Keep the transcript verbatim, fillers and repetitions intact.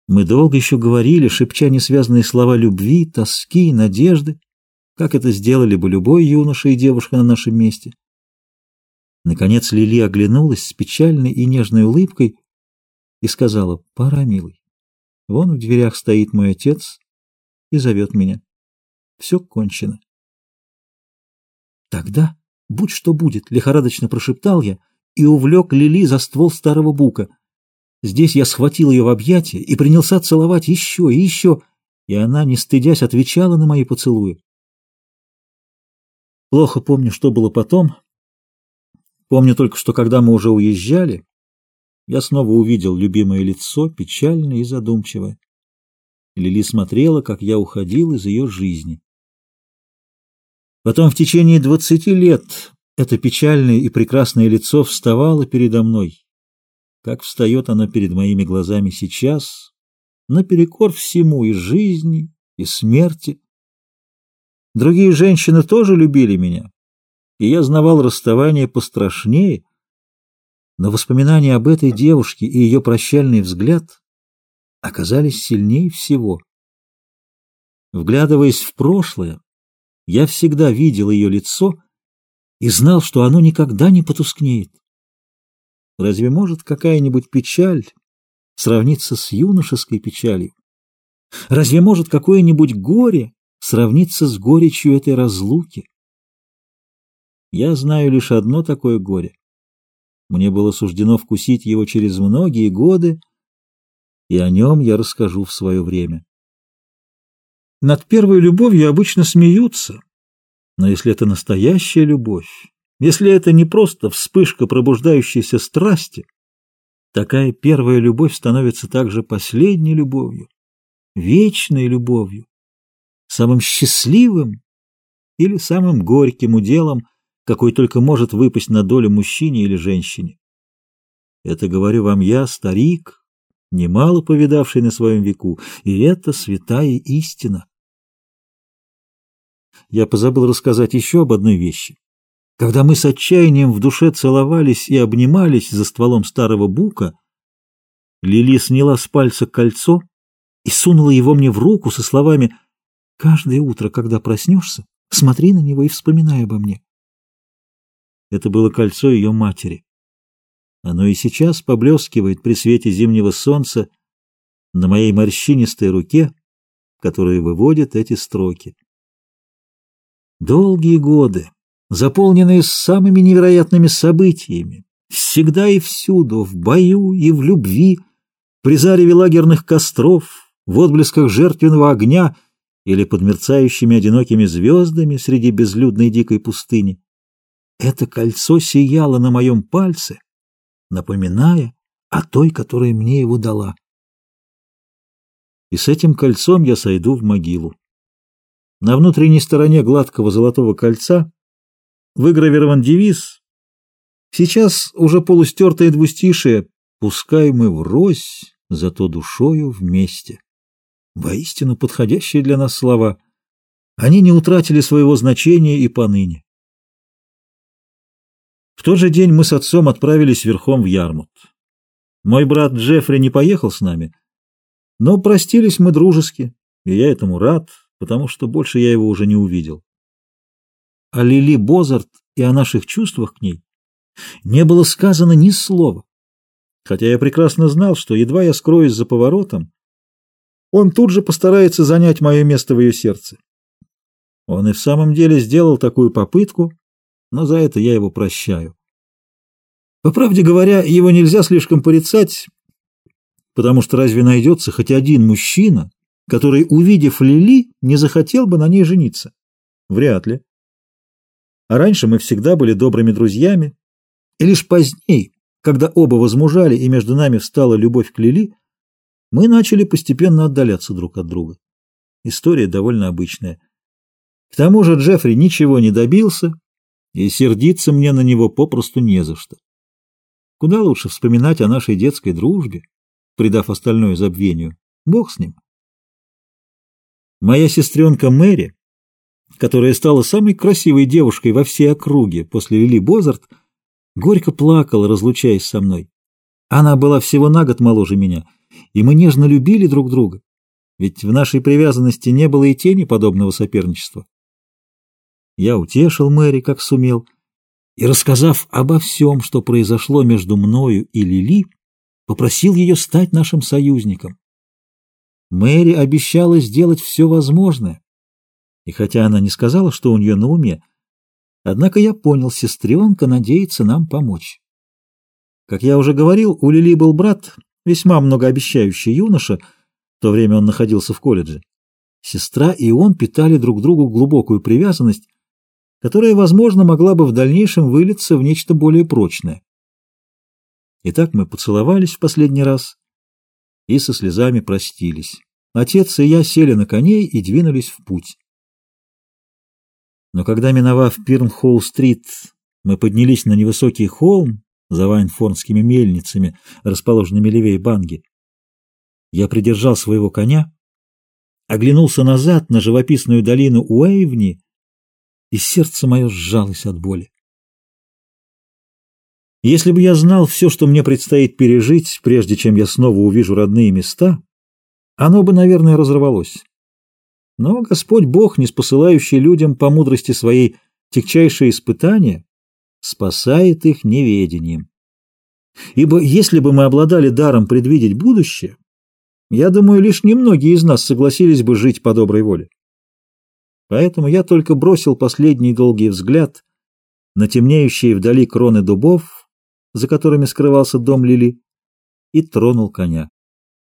Мы долго еще говорили, шепча несвязанные слова любви, тоски и надежды, как это сделали бы любой юноша и девушка на нашем месте. Наконец Лили оглянулась с печальной и нежной улыбкой и сказала: «Пора, милый. Вон в дверях стоит мой отец и зовет меня. Все кончено». «Тогда будь что будет», — лихорадочно прошептал я и увлек Лили за ствол старого бука. Здесь я схватил ее в объятия и принялся целовать еще и еще, и она, не стыдясь, отвечала на мои поцелуи. Плохо помню, что было потом. Помню только, что когда мы уже уезжали, я снова увидел любимое лицо, печальное и задумчивое. Лили смотрела, как я уходил из ее жизни. Потом в течение двадцати лет это печальное и прекрасное лицо вставало передо мной, как встает оно перед моими глазами сейчас, наперекор всему, и жизни, и смерти. Другие женщины тоже любили меня, и я знавал расставание пострашнее, но воспоминания об этой девушке и ее прощальный взгляд оказались сильнее всего. Вглядываясь в прошлое, я всегда видел ее лицо и знал, что оно никогда не потускнеет. Разве может какая-нибудь печаль сравниться с юношеской печалью? Разве может какое-нибудь горе сравниться с горечью этой разлуки? Я знаю лишь одно такое горе. Мне было суждено вкусить его через многие годы, и о нем я расскажу в свое время. Над первой любовью обычно смеются, но если это настоящая любовь, если это не просто вспышка пробуждающейся страсти, такая первая любовь становится также последней любовью, вечной любовью, самым счастливым или самым горьким уделом, какой только может выпасть на долю мужчине или женщине. Это говорю вам я, старик, немало повидавший на своем веку, и это святая истина. Я позабыл рассказать еще об одной вещи. Когда мы с отчаянием в душе целовались и обнимались за стволом старого бука, Лили сняла с пальца кольцо и сунула его мне в руку со словами: «Каждое утро, когда проснешься, смотри на него и вспоминай обо мне». Это было кольцо ее матери. Оно и сейчас поблескивает при свете зимнего солнца на моей морщинистой руке, которая выводит эти строки. Долгие годы, заполненные самыми невероятными событиями, всегда и всюду, в бою и в любви, при зареве лагерных костров, в отблесках жертвенного огня или под мерцающими одинокими звездами среди безлюдной дикой пустыни, это кольцо сияло на моем пальце, напоминая о той, которая мне его дала. И с этим кольцом я сойду в могилу. На внутренней стороне гладкого золотого кольца выгравирован девиз, сейчас уже полустертое двустишие: «Пускай мы врозь, зато душою вместе». Воистину подходящие для нас слова. Они не утратили своего значения и поныне. В тот же день мы с отцом отправились верхом в Ярмут. Мой брат Джеффри не поехал с нами, но простились мы дружески, и я этому рад, потому что больше я его уже не увидел. О Лили Бозарт и о наших чувствах к ней не было сказано ни слова, хотя я прекрасно знал, что едва я скроюсь за поворотом, он тут же постарается занять мое место в ее сердце. Он и в самом деле сделал такую попытку, но за это я его прощаю. По правде говоря, его нельзя слишком порицать, потому что разве найдется хоть один мужчина, который, увидев Лили, не захотел бы на ней жениться? Вряд ли. А раньше мы всегда были добрыми друзьями, и лишь позднее, когда оба возмужали и между нами встала любовь к Лили, мы начали постепенно отдаляться друг от друга. История довольно обычная. К тому же Джеффри ничего не добился, и сердиться мне на него попросту не за что. Куда лучше вспоминать о нашей детской дружбе, придав остальное забвению. Бог с ним. Моя сестренка Мэри, которая стала самой красивой девушкой во всей округе после Лили Бозарт, горько плакала, разлучаясь со мной. Она была всего на год моложе меня, и мы нежно любили друг друга, ведь в нашей привязанности не было и тени подобного соперничества. Я утешил Мэри, как сумел, и, рассказав обо всем, что произошло между мною и Лили, попросил ее стать нашим союзником. Мэри обещала сделать все возможное, и хотя она не сказала, что у нее на уме, однако я понял, сестренка надеется нам помочь. Как я уже говорил, у Лили был брат, весьма многообещающий юноша, в то время он находился в колледже. Сестра и он питали друг к другу глубокую привязанность, которая, возможно, могла бы в дальнейшем вылиться в нечто более прочное. Итак, мы поцеловались в последний раз и со слезами простились. Отец и я сели на коней и двинулись в путь. Но когда, миновав Пирнхоу-стрит, мы поднялись на невысокий холм за вайнфорнскими мельницами, расположенными левее Банги, я придержал своего коня, оглянулся назад на живописную долину Уэйвни, и сердце мое сжалось от боли. Если бы я знал все, что мне предстоит пережить, прежде чем я снова увижу родные места, оно бы, наверное, разорвалось. Но Господь Бог, ниспосылающий людям по мудрости своей тягчайшие испытания, спасает их неведением. Ибо если бы мы обладали даром предвидеть будущее, я думаю, лишь немногие из нас согласились бы жить по доброй воле. Поэтому я только бросил последний долгий взгляд на темнеющие вдали кроны дубов, за которыми скрывался дом Лили, и тронул коня.